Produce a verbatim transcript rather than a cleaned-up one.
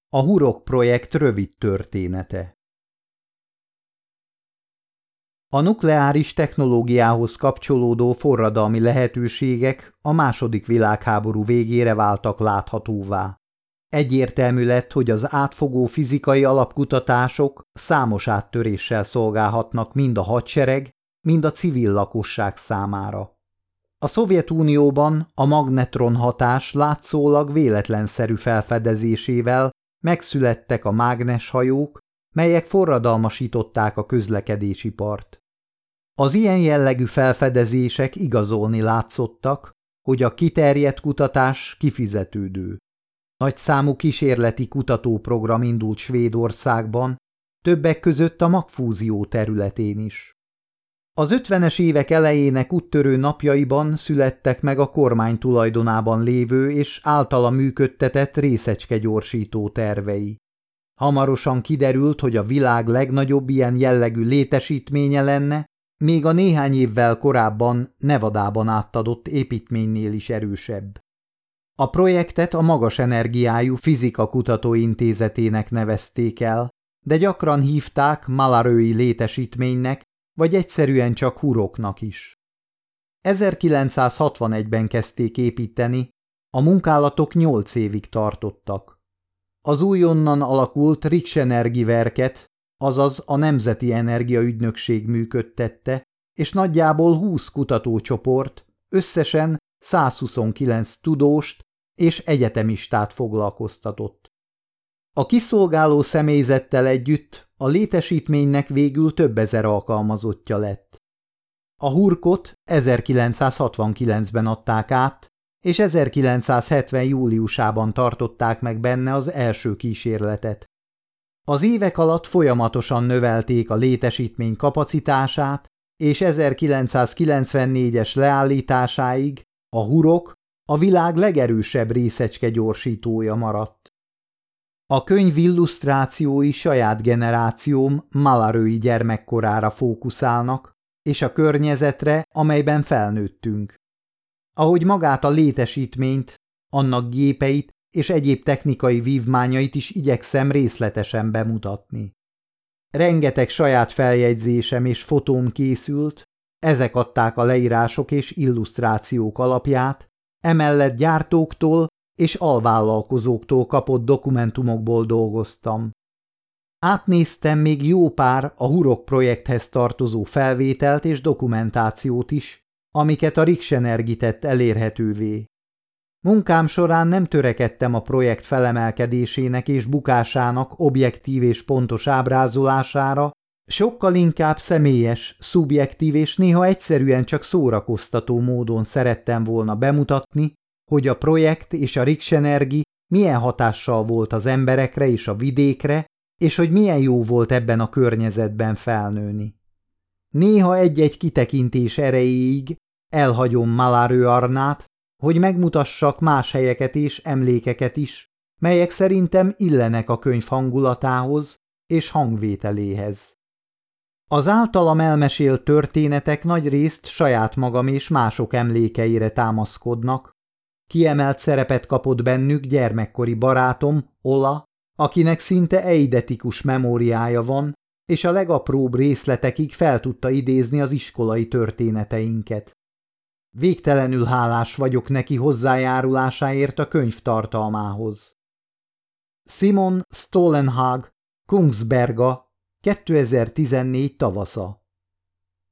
A Hurok projekt rövid története. A nukleáris technológiához kapcsolódó forradalmi lehetőségek a második világháború végére váltak láthatóvá. Egyértelmű lett, hogy az átfogó fizikai alapkutatások számos áttöréssel szolgálhatnak mind a hadsereg, mind a civil lakosság számára. A Szovjetunióban a magnetron hatás látszólag véletlenszerű felfedezésével megszülettek a mágneshajók, melyek forradalmasították a közlekedésipart. Az ilyen jellegű felfedezések igazolni látszottak, hogy a kiterjedt kutatás kifizetődő. Nagyszámú kísérleti kutatóprogram indult Svédországban, többek között a magfúzió területén is. Az ötvenes évek elejének úttörő napjaiban születtek meg a kormány tulajdonában lévő és általa működtetett részecskegyorsító tervei. Hamarosan kiderült, hogy a világ legnagyobb ilyen jellegű létesítménye lenne, még a néhány évvel korábban Nevadában átadott építménynél is erősebb. A projektet a Magas Energiájú Fizika Kutatóintézetének nevezték el, de gyakran hívták Malarioi létesítménynek, vagy egyszerűen csak Huroknak is. ezerkilencszázhatvanegyben kezdték építeni, a munkálatok nyolc évig tartottak. Az újonnan alakult Riksenergiverket, azaz a Nemzeti Energiaügynökség működtette, és nagyjából húsz kutatócsoport, összesen százhuszonkilenc tudóst és egyetemistát foglalkoztatott. A kiszolgáló személyzettel együtt a létesítménynek végül több ezer alkalmazottja lett. A Hurkot ezerkilencszázhatvankilencben adták át, és ezerkilencszázhetven júliusában tartották meg benne az első kísérletet. Az évek alatt folyamatosan növelték a létesítmény kapacitását, és ezerkilencszázkilencvennégyes leállításáig a Hurok a világ legerősebb részecskegyorsítója maradt. A könyv illusztrációi saját generációm Malarioi gyermekkorára fókuszálnak, és a környezetre, amelyben felnőttünk. Ahogy magát a létesítményt, annak gépeit és egyéb technikai vívmányait is igyekszem részletesen bemutatni. Rengeteg saját feljegyzésem és fotóm készült, ezek adták a leírások és illusztrációk alapját, emellett gyártóktól és alvállalkozóktól kapott dokumentumokból dolgoztam. Átnéztem még jó pár a Hurok projekthez tartozó felvételt és dokumentációt is, amiket a Riksenergi tett elérhetővé. Munkám során nem törekedtem a projekt felemelkedésének és bukásának objektív és pontos ábrázolására, sokkal inkább személyes, szubjektív és néha egyszerűen csak szórakoztató módon szerettem volna bemutatni, hogy a projekt és a Riksenergi milyen hatással volt az emberekre és a vidékre, és hogy milyen jó volt ebben a környezetben felnőni. Néha egy-egy kitekintés erejéig elhagyom Malarioi-Arnát, hogy megmutassak más helyeket és emlékeket is, melyek szerintem illenek a könyv hangulatához és hangvételéhez. Az általam elmesélt történetek nagyrészt saját magam és mások emlékeire támaszkodnak. Kiemelt szerepet kapott bennük gyermekkori barátom, Ola, akinek szinte eidetikus memóriája van, és a legapróbb részletekig fel tudta idézni az iskolai történeteinket. Végtelenül hálás vagyok neki hozzájárulásáért a könyv tartalmához. Simon Stålenhag, Kungsberga, kétezer-tizennégy tavasza.